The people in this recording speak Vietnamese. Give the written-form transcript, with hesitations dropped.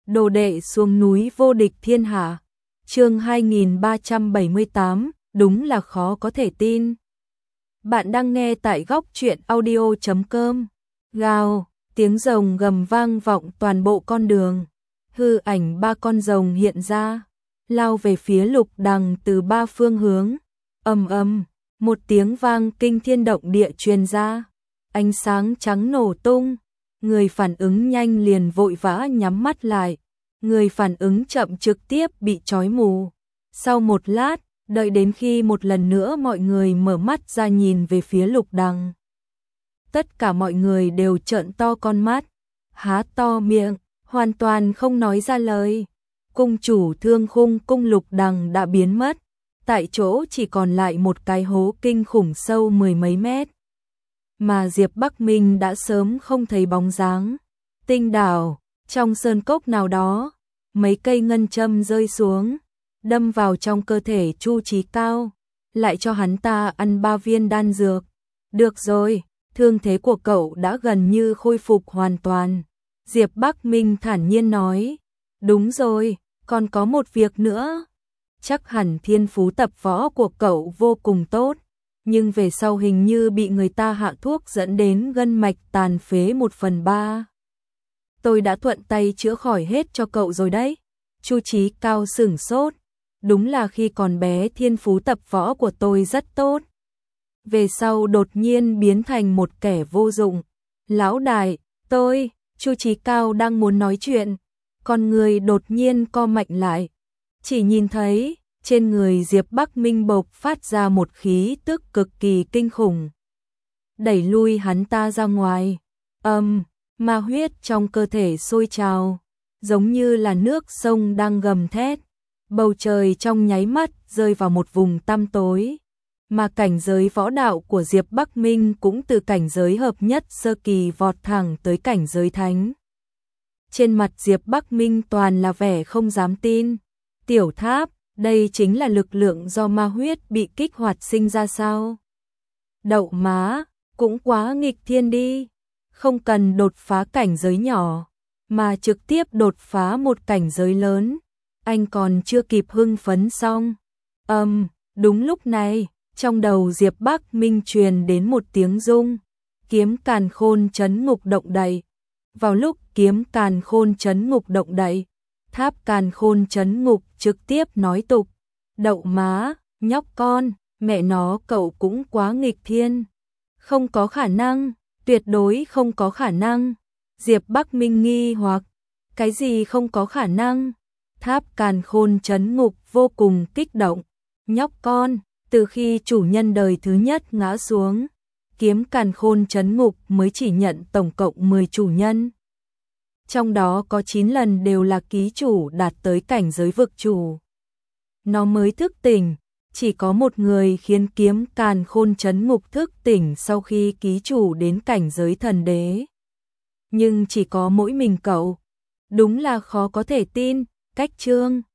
Đồ đệ xuống núi vô địch thiên hạ. Chương 2378, đúng là khó có thể tin. Bạn đang nghe tại góc truyện audio.com. Gào, tiếng rồng gầm vang vọng toàn bộ con đường. Hư ảnh ba con rồng hiện ra, lao về phía Lục Đằng từ ba phương hướng. Ầm ầm, một tiếng vang kinh thiên động địa truyền ra. Ánh sáng trắng nổ tung, người phản ứng nhanh liền vội vã nhắm mắt lại. Người phản ứng chậm trực tiếp bị trói mù. Sau một lát, đợi đến khi một lần nữa mọi người mở mắt ra nhìn về phía Lục Đằng. Tất cả mọi người đều trợn to con mắt, há to miệng, hoàn toàn không nói ra lời. Cung chủ Thương Khung cung Lục Đằng đã biến mất, tại chỗ chỉ còn lại một cái hố kinh khủng sâu mười mấy mét. Mà Diệp Bắc Minh đã sớm không thấy bóng dáng. Tinh đảo, trong sơn cốc nào đó, mấy cây ngân châm rơi xuống, đâm vào trong cơ thể Chu Chí Cao, lại cho hắn ta ăn 3 viên đan dược. Được rồi, thương thế của cậu đã gần như khôi phục hoàn toàn. Diệp Bắc Minh thản nhiên nói, đúng rồi, còn có một việc nữa. Chắc hẳn thiên phú tập võ của cậu vô cùng tốt, nhưng về sau hình như bị người ta hạ thuốc dẫn đến gân mạch tàn phế 1/3. Tôi đã thuận tay chữa khỏi hết cho cậu rồi đấy. Chu Chí Cao sửng sốt. Đúng là khi còn bé thiên phú tập võ của tôi rất tốt. Về sau đột nhiên biến thành một kẻ vô dụng. Lão đại, Chu Chí Cao đang muốn nói chuyện. Con người đột nhiên co mạnh lại. Chỉ nhìn thấy, trên người Diệp Bắc Minh bộc phát ra một khí tức cực kỳ kinh khủng. Đẩy lui hắn ta ra ngoài. Ma huyết trong cơ thể sôi trào, giống như là nước sông đang gầm thét. Bầu trời trong nháy mắt rơi vào một vùng tăm tối, mà cảnh giới võ đạo của Diệp Bắc Minh cũng từ cảnh giới hợp nhất sơ kỳ vọt thẳng tới cảnh giới thánh. Trên mặt Diệp Bắc Minh toàn là vẻ không dám tin. Tiểu Tháp, đây chính là lực lượng do ma huyết bị kích hoạt sinh ra sao? Đậu má, cũng quá nghịch thiên đi. Không cần đột phá cảnh giới nhỏ, mà trực tiếp đột phá một cảnh giới lớn. Anh còn chưa kịp hưng phấn xong. Đúng lúc này, trong đầu Diệp Bắc Minh truyền đến một tiếng rung. Kiếm Càn Khôn Chấn Ngục động đậy. Vào lúc kiếm Càn Khôn Chấn Ngục động đậy, tháp Càn Khôn Chấn Ngục trực tiếp nói tục. Đậu má, nhóc con, mẹ nó cậu cũng quá nghịch thiên. Không có khả năng. Tuyệt đối không có khả năng. Diệp Bắc Minh nghi hoặc, cái gì không có khả năng? Tháp Càn Khôn Chấn Ngục vô cùng kích động. Nhóc con, từ khi chủ nhân đời thứ nhất ngã xuống, kiếm Càn Khôn Chấn Ngục mới chỉ nhận tổng cộng 10 chủ nhân. Trong đó có 9 lần đều là ký chủ đạt tới cảnh giới vực chủ. Nó mới thức tỉnh. Chỉ có một người khiến kiếm Càn Khôn Chấn Ngục thức tỉnh sau khi ký chủ đến cảnh giới thần đế. Nhưng chỉ có mỗi mình cậu. Đúng là khó có thể tin. Cách chương